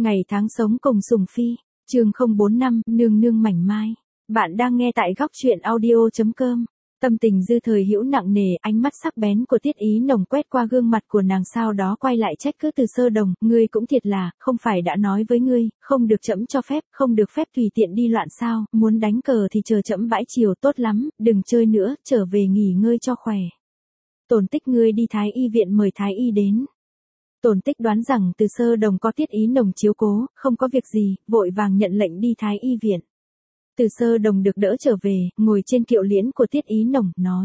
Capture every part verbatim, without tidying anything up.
Ngày tháng sống cùng Sùng Phi, chương không bốn năm, nương nương mảnh mai. Bạn đang nghe tại góc truyện audio chấm com. Tâm tình Dư Thời Hữu nặng nề, ánh mắt sắc bén của Tiết Ý Nồng quét qua gương mặt của nàng, sau đó quay lại trách cứ Từ Sơ Đồng, ngươi cũng thiệt là, không phải đã nói với ngươi, không được trẫm cho phép, không được phép tùy tiện đi loạn sao, muốn đánh cờ thì chờ trẫm bãi chiều, tốt lắm, đừng chơi nữa, trở về nghỉ ngơi cho khỏe. Tổn Tích ngươi đi Thái y viện mời Thái y đến. Tổn Tích đoán rằng Từ Sơ Đồng có Tiết Ý Nồng chiếu cố, không có việc gì, vội vàng nhận lệnh đi Thái y viện. Từ Sơ Đồng được đỡ trở về, ngồi trên kiệu liễn của Tiết Ý Nồng, nói.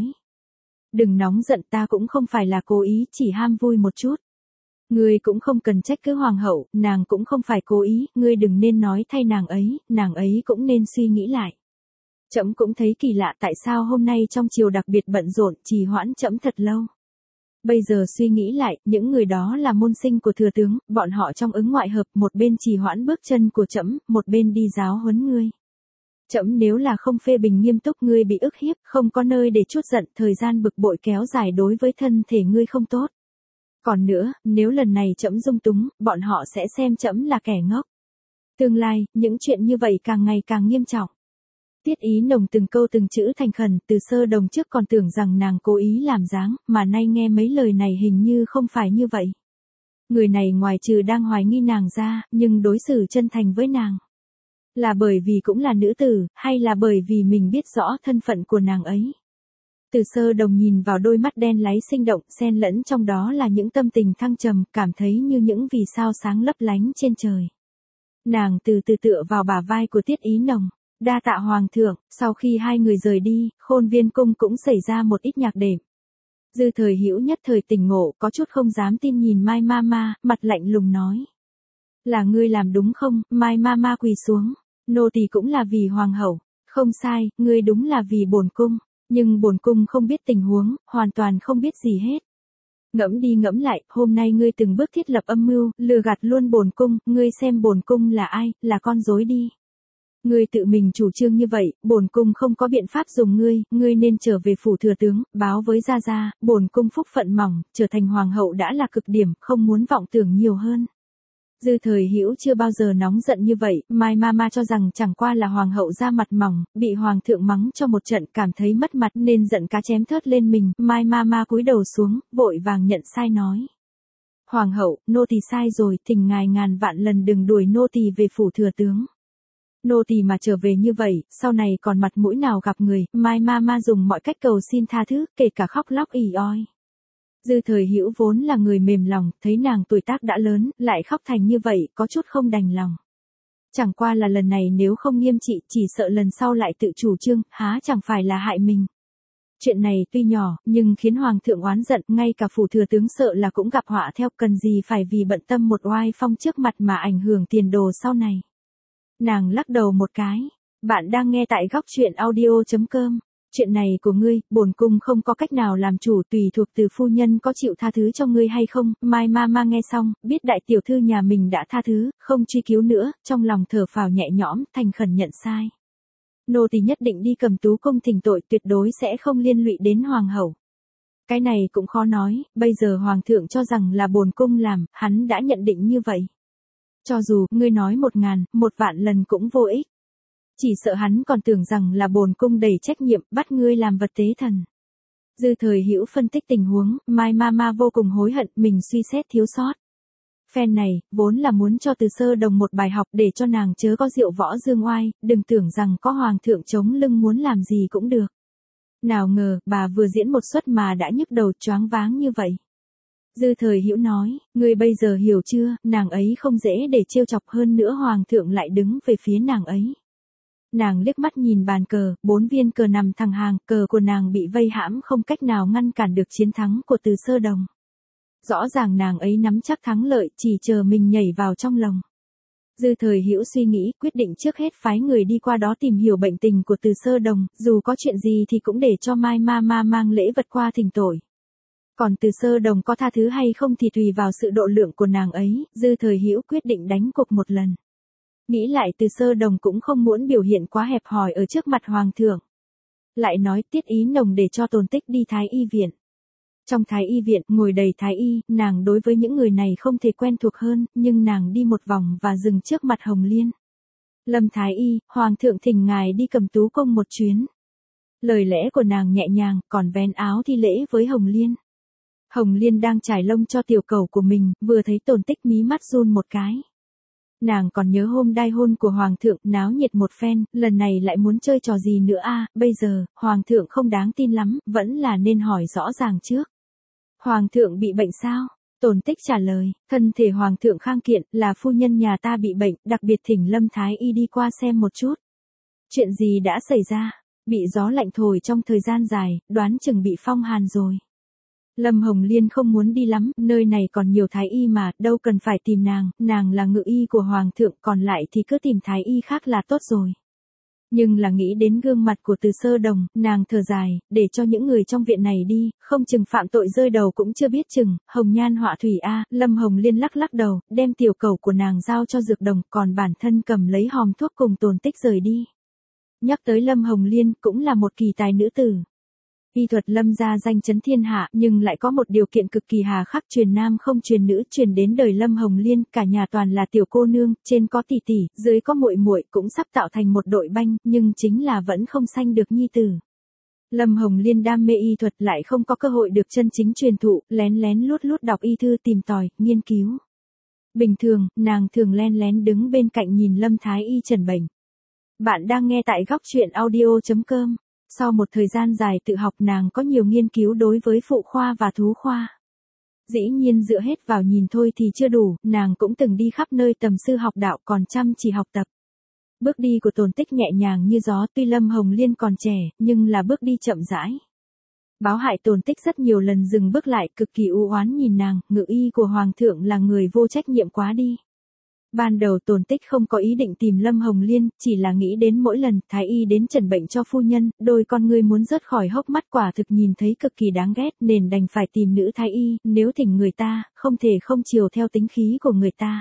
Đừng nóng giận, ta cũng không phải là cố ý, chỉ ham vui một chút. Ngươi cũng không cần trách cứ hoàng hậu, nàng cũng không phải cố ý, ngươi đừng nên nói thay nàng ấy, nàng ấy cũng nên suy nghĩ lại. Trẫm cũng thấy kỳ lạ, tại sao hôm nay trong triều đặc biệt bận rộn, trì hoãn trẫm thật lâu. Bây giờ suy nghĩ lại, những người đó là môn sinh của thừa tướng, bọn họ trong ứng ngoại hợp, một bên trì hoãn bước chân của trẫm, một bên đi giáo huấn ngươi. Trẫm nếu là không phê bình nghiêm túc, ngươi bị ức hiếp, không có nơi để trút giận, thời gian bực bội kéo dài đối với thân thể ngươi không tốt. Còn nữa, nếu lần này trẫm dung túng, bọn họ sẽ xem trẫm là kẻ ngốc. Tương lai, những chuyện như vậy càng ngày càng nghiêm trọng. Tiết Ý Nồng từng câu từng chữ thành khẩn, Từ Sơ Đồng trước còn tưởng rằng nàng cố ý làm dáng, mà nay nghe mấy lời này hình như không phải như vậy. Người này ngoài trừ đang hoài nghi nàng ra, nhưng đối xử chân thành với nàng. Là bởi vì cũng là nữ tử, hay là bởi vì mình biết rõ thân phận của nàng ấy. Từ Sơ Đồng nhìn vào đôi mắt đen láy sinh động, xen lẫn trong đó là những tâm tình thăng trầm, cảm thấy như những vì sao sáng lấp lánh trên trời. Nàng từ từ tựa vào bả vai của Tiết Ý Nồng. Đa tạ hoàng thượng. Sau khi hai người rời đi, Khôn Viên cung cũng xảy ra một ít nhạc đệm. Dư Thời Hữu nhất thời tỉnh ngộ, có chút không dám tin nhìn Mai Mama, mặt lạnh lùng nói. Là ngươi làm đúng không? Mai Mama quỳ xuống. Nô tỳ cũng là vì hoàng hậu. Không sai, ngươi đúng là vì bổn cung. Nhưng bổn cung không biết tình huống, hoàn toàn không biết gì hết. Ngẫm đi ngẫm lại, hôm nay ngươi từng bước thiết lập âm mưu, lừa gạt luôn bổn cung, ngươi xem bổn cung là ai, là con rối đi. Ngươi tự mình chủ trương như vậy, bổn cung không có biện pháp dùng ngươi, ngươi nên trở về phủ thừa tướng, báo với gia gia, bổn cung phúc phận mỏng, trở thành hoàng hậu đã là cực điểm, không muốn vọng tưởng nhiều hơn. Dư Thời Hữu chưa bao giờ nóng giận như vậy, Mai Mama cho rằng chẳng qua là hoàng hậu da mặt mỏng, bị hoàng thượng mắng cho một trận, cảm thấy mất mặt nên giận cá chém thớt lên mình, Mai Mama cúi đầu xuống, vội vàng nhận sai nói. Hoàng hậu, nô tỳ sai rồi, thỉnh ngài ngàn vạn lần đừng đuổi nô tỳ về phủ thừa tướng. Nô tỳ mà trở về như vậy, sau này còn mặt mũi nào gặp người, Mai Mama dùng mọi cách cầu xin tha thứ, kể cả khóc lóc ỉ oi. Dư Thời Hữu vốn là người mềm lòng, thấy nàng tuổi tác đã lớn, lại khóc thành như vậy, có chút không đành lòng. Chẳng qua là lần này nếu không nghiêm trị, chỉ sợ lần sau lại tự chủ trương, há chẳng phải là hại mình. Chuyện này tuy nhỏ, nhưng khiến hoàng thượng oán giận, ngay cả phủ thừa tướng sợ là cũng gặp họa theo, cần gì phải vì bận tâm một oai phong trước mặt mà ảnh hưởng tiền đồ sau này. Nàng lắc đầu một cái. Bạn đang nghe tại góc truyện audio chấm com. Chuyện này của ngươi, bổn cung không có cách nào làm chủ, tùy thuộc từ phu nhân có chịu tha thứ cho ngươi hay không. Mai Mama nghe xong, biết đại tiểu thư nhà mình đã tha thứ, không truy cứu nữa, trong lòng thở phào nhẹ nhõm, thành khẩn nhận sai. Nô tỳ nhất định đi Cầm Tú cung thỉnh tội, tuyệt đối sẽ không liên lụy đến hoàng hậu. Cái này cũng khó nói, bây giờ hoàng thượng cho rằng là bổn cung làm, hắn đã nhận định như vậy. Cho dù, ngươi nói một ngàn, một vạn lần cũng vô ích. Chỉ sợ hắn còn tưởng rằng là bổn cung đầy trách nhiệm, bắt ngươi làm vật tế thần. Dư Thời Hữu phân tích tình huống, Mai Mama vô cùng hối hận, mình suy xét thiếu sót. Phen này, vốn là muốn cho Từ Sơ Đồng một bài học để cho nàng chớ có diệu võ dương oai, đừng tưởng rằng có hoàng thượng chống lưng muốn làm gì cũng được. Nào ngờ, bà vừa diễn một suất mà đã nhức đầu choáng váng như vậy. Dư Thời Hữu nói, ngươi bây giờ hiểu chưa, nàng ấy không dễ để trêu chọc, hơn nữa hoàng thượng lại đứng về phía nàng ấy. Nàng liếc mắt nhìn bàn cờ, bốn viên cờ nằm thẳng hàng, cờ của nàng bị vây hãm không cách nào ngăn cản được chiến thắng của Từ Sơ Đồng. Rõ ràng nàng ấy nắm chắc thắng lợi, chỉ chờ mình nhảy vào trong lồng. Dư Thời Hữu suy nghĩ, quyết định trước hết phái người đi qua đó tìm hiểu bệnh tình của Từ Sơ Đồng, dù có chuyện gì thì cũng để cho Mai Mama mang lễ vật qua thỉnh tội. Còn Từ Sơ Đồng có tha thứ hay không thì tùy vào sự độ lượng của nàng ấy, Dư Thời Hữu quyết định đánh cuộc một lần. Nghĩ lại Từ Sơ Đồng cũng không muốn biểu hiện quá hẹp hòi ở trước mặt hoàng thượng. Lại nói Tiết Ý Nồng để cho Tổn Tích đi Thái y viện. Trong thái y viện, ngồi đầy thái y, nàng đối với những người này không thể quen thuộc hơn, nhưng nàng đi một vòng và dừng trước mặt Hồng Liên. Lâm thái y, hoàng thượng thỉnh ngài đi Cầm Tú Cung một chuyến. Lời lẽ của nàng nhẹ nhàng, còn vén áo thi lễ với Hồng Liên. Hồng Liên đang trải lông cho tiểu cẩu của mình, vừa thấy Tồn Tích mí mắt run một cái. Nàng còn nhớ hôm đai hôn của hoàng thượng, náo nhiệt một phen, lần này lại muốn chơi trò gì nữa a? Bây giờ, hoàng thượng không đáng tin lắm, vẫn là nên hỏi rõ ràng trước. Hoàng thượng bị bệnh sao? Tồn Tích trả lời, thân thể hoàng thượng khang kiện, là phu nhân nhà ta bị bệnh, đặc biệt thỉnh Lâm thái y đi qua xem một chút. Chuyện gì đã xảy ra? Bị gió lạnh thổi trong thời gian dài, đoán chừng bị phong hàn rồi. Lâm Hồng Liên không muốn đi lắm, nơi này còn nhiều thái y mà, đâu cần phải tìm nàng, nàng là ngự y của hoàng thượng, còn lại thì cứ tìm thái y khác là tốt rồi. Nhưng là nghĩ đến gương mặt của Từ Sơ Đồng, nàng thở dài, để cho những người trong viện này đi, không chừng phạm tội rơi đầu cũng chưa biết chừng. Hồng nhan họa thủy a. Lâm Hồng Liên lắc lắc đầu, đem tiểu cẩu của nàng giao cho Dược Đồng, còn bản thân cầm lấy hòm thuốc cùng Tồn Tích rời đi. Nhắc tới Lâm Hồng Liên, cũng là một kỳ tài nữ tử. Y thuật Lâm gia danh chấn thiên hạ, nhưng lại có một điều kiện cực kỳ hà khắc, truyền nam không truyền nữ, truyền đến đời Lâm Hồng Liên, cả nhà toàn là tiểu cô nương, trên có tỷ tỷ, dưới có muội muội, cũng sắp tạo thành một đội banh, nhưng chính là vẫn không sanh được nhi tử. Lâm Hồng Liên đam mê y thuật lại không có cơ hội được chân chính truyền thụ, lén lén lút lút đọc y thư, tìm tòi, nghiên cứu. Bình thường, nàng thường len lén đứng bên cạnh nhìn Lâm thái y trần bệnh. Bạn đang nghe tại góc truyện audio chấm com. Sau một thời gian dài tự học, nàng có nhiều nghiên cứu đối với phụ khoa và thú khoa. Dĩ nhiên dựa hết vào nhìn thôi thì chưa đủ, nàng cũng từng đi khắp nơi tầm sư học đạo, còn chăm chỉ học tập. Bước đi của Tồn Tích nhẹ nhàng như gió, tuy Lâm Hồng Liên còn trẻ, nhưng là bước đi chậm rãi. Báo hại Tồn Tích rất nhiều lần dừng bước lại, cực kỳ u oán nhìn nàng, ngự y của hoàng thượng là người vô trách nhiệm quá đi. Ban đầu Tồn Tích không có ý định tìm Lâm Hồng Liên, chỉ là nghĩ đến mỗi lần thái y đến trần bệnh cho phu nhân, đôi con ngươi muốn rớt khỏi hốc mắt, quả thực nhìn thấy cực kỳ đáng ghét, nên đành phải tìm nữ thái y, nếu thỉnh người ta, không thể không chiều theo tính khí của người ta.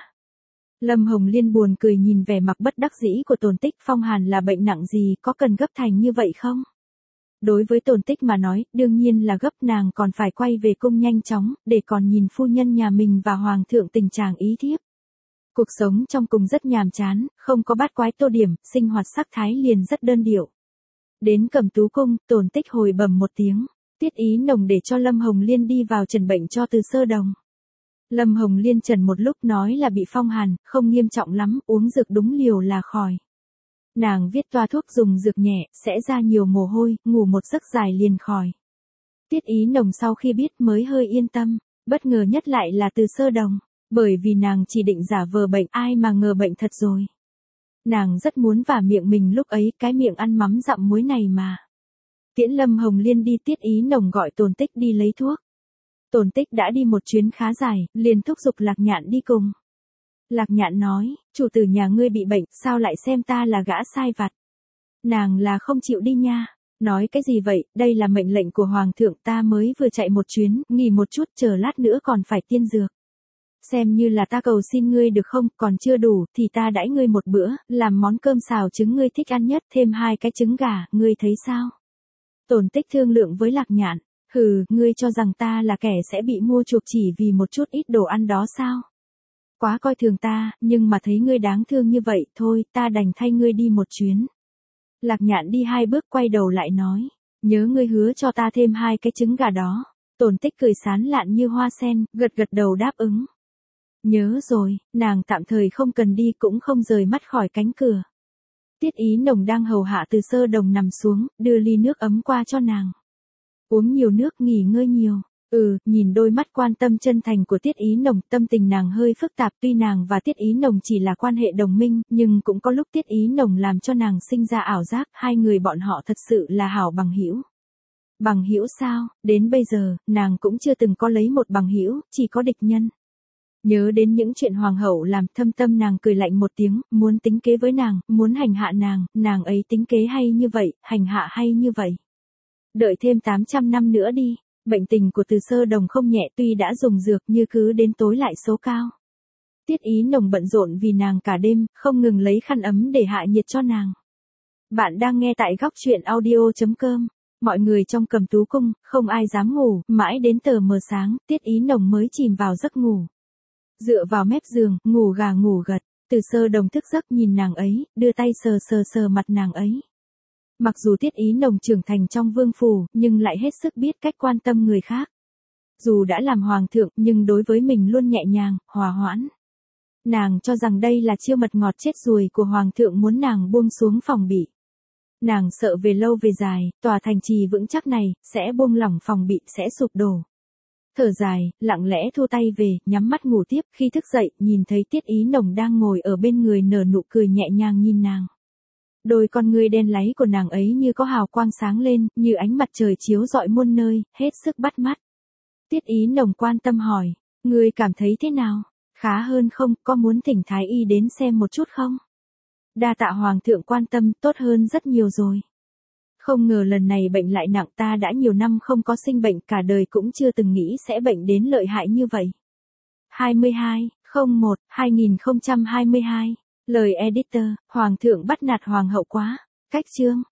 Lâm Hồng Liên buồn cười nhìn vẻ mặt bất đắc dĩ của Tồn Tích, phong hàn là bệnh nặng gì, có cần gấp thành như vậy không? Đối với Tồn Tích mà nói, đương nhiên là gấp, nàng còn phải quay về cung nhanh chóng, để còn nhìn phu nhân nhà mình và hoàng thượng tình trạng ý thiếp. Cuộc sống trong cung rất nhàm chán, không có bát quái tô điểm, sinh hoạt sắc thái liền rất đơn điệu. Đến Cầm Tú Cung, Tồn Tích hồi bẩm một tiếng, Tiết Ý Nồng để cho Lâm Hồng Liên đi vào trần bệnh cho Từ Sơ Đồng. Lâm Hồng Liên trần một lúc nói là bị phong hàn, không nghiêm trọng lắm, uống dược đúng liều là khỏi. Nàng viết toa thuốc dùng dược nhẹ, sẽ ra nhiều mồ hôi, ngủ một giấc dài liền khỏi. Tiết Ý Nồng sau khi biết mới hơi yên tâm, bất ngờ nhất lại là Từ Sơ Đồng. Bởi vì nàng chỉ định giả vờ bệnh, ai mà ngờ bệnh thật rồi. Nàng rất muốn vả miệng mình lúc ấy, cái miệng ăn mắm dặm muối này mà. Tiễn Lâm Hồng Liên đi, Tiết Ý Nồng gọi Tồn Tích đi lấy thuốc. Tồn Tích đã đi một chuyến khá dài, liền thúc giục Lạc Nhạn đi cùng. Lạc Nhạn nói, chủ tử nhà ngươi bị bệnh, sao lại xem ta là gã sai vặt. Nàng là không chịu đi nha. Nói cái gì vậy, đây là mệnh lệnh của hoàng thượng, ta mới vừa chạy một chuyến, nghỉ một chút, chờ lát nữa còn phải tiên dược. Xem như là ta cầu xin ngươi được không, còn chưa đủ, thì ta đãi ngươi một bữa, làm món cơm xào trứng ngươi thích ăn nhất, thêm hai cái trứng gà, ngươi thấy sao? Tồn Tích thương lượng với Lạc Nhạn, hừ, ngươi cho rằng ta là kẻ sẽ bị mua chuộc chỉ vì một chút ít đồ ăn đó sao? Quá coi thường ta, nhưng mà thấy ngươi đáng thương như vậy, thôi, ta đành thay ngươi đi một chuyến. Lạc Nhạn đi hai bước quay đầu lại nói, nhớ ngươi hứa cho ta thêm hai cái trứng gà đó. Tồn Tích cười sán lạn như hoa sen, gật gật đầu đáp ứng. Nhớ rồi, nàng tạm thời không cần đi, cũng không rời mắt khỏi cánh cửa. Tiết Ý Nồng đang hầu hạ Từ Sơ Đồng nằm xuống, đưa ly nước ấm qua cho nàng. Uống nhiều nước, nghỉ ngơi nhiều. Ừ, nhìn đôi mắt quan tâm chân thành của Tiết Ý Nồng, tâm tình nàng hơi phức tạp, tuy nàng và Tiết Ý Nồng chỉ là quan hệ đồng minh, nhưng cũng có lúc Tiết Ý Nồng làm cho nàng sinh ra ảo giác, hai người bọn họ thật sự là hảo bằng hữu. Bằng hữu sao? Đến bây giờ, nàng cũng chưa từng có lấy một bằng hữu, chỉ có địch nhân. Nhớ đến những chuyện hoàng hậu làm, thâm tâm nàng cười lạnh một tiếng, muốn tính kế với nàng, muốn hành hạ nàng, nàng ấy tính kế hay như vậy, hành hạ hay như vậy. Đợi thêm tám trăm năm nữa đi, bệnh tình của Từ Sơ Đồng không nhẹ, tuy đã dùng dược như cứ đến tối lại số cao. Tiết Ý Nồng bận rộn vì nàng cả đêm, không ngừng lấy khăn ấm để hạ nhiệt cho nàng. Bạn đang nghe tại góc truyện audio chấm com. Mọi người trong Cầm Tú cung, không ai dám ngủ, mãi đến tờ mờ sáng, Tiết Ý Nồng mới chìm vào giấc ngủ. Dựa vào mép giường, ngủ gà ngủ gật, Từ Sơ Đồng thức giấc nhìn nàng ấy, đưa tay sờ sờ sờ mặt nàng ấy. Mặc dù Tiết Ý Nồng trưởng thành trong vương phủ, nhưng lại hết sức biết cách quan tâm người khác. Dù đã làm hoàng thượng, nhưng đối với mình luôn nhẹ nhàng, hòa hoãn. Nàng cho rằng đây là chiêu mật ngọt chết ruồi của hoàng thượng muốn nàng buông xuống phòng bị. Nàng sợ về lâu về dài, tòa thành trì vững chắc này, sẽ buông lỏng phòng bị, sẽ sụp đổ. Thở dài, lặng lẽ thu tay về, nhắm mắt ngủ tiếp, khi thức dậy, nhìn thấy Tiết Ý Nồng đang ngồi ở bên người nở nụ cười nhẹ nhàng nhìn nàng. Đôi con ngươi đen láy của nàng ấy như có hào quang sáng lên, như ánh mặt trời chiếu rọi muôn nơi, hết sức bắt mắt. Tiết Ý Nồng quan tâm hỏi, ngươi cảm thấy thế nào? Khá hơn không, có muốn thỉnh thái y đến xem một chút không? Đa tạ hoàng thượng quan tâm, tốt hơn rất nhiều rồi. Không ngờ lần này bệnh lại nặng, ta đã nhiều năm không có sinh bệnh, cả đời cũng chưa từng nghĩ sẽ bệnh đến lợi hại như vậy. hai mươi hai, không một, hai nghìn không trăm hai mươi hai. Lời editor, hoàng thượng bắt nạt hoàng hậu quá. Cách chương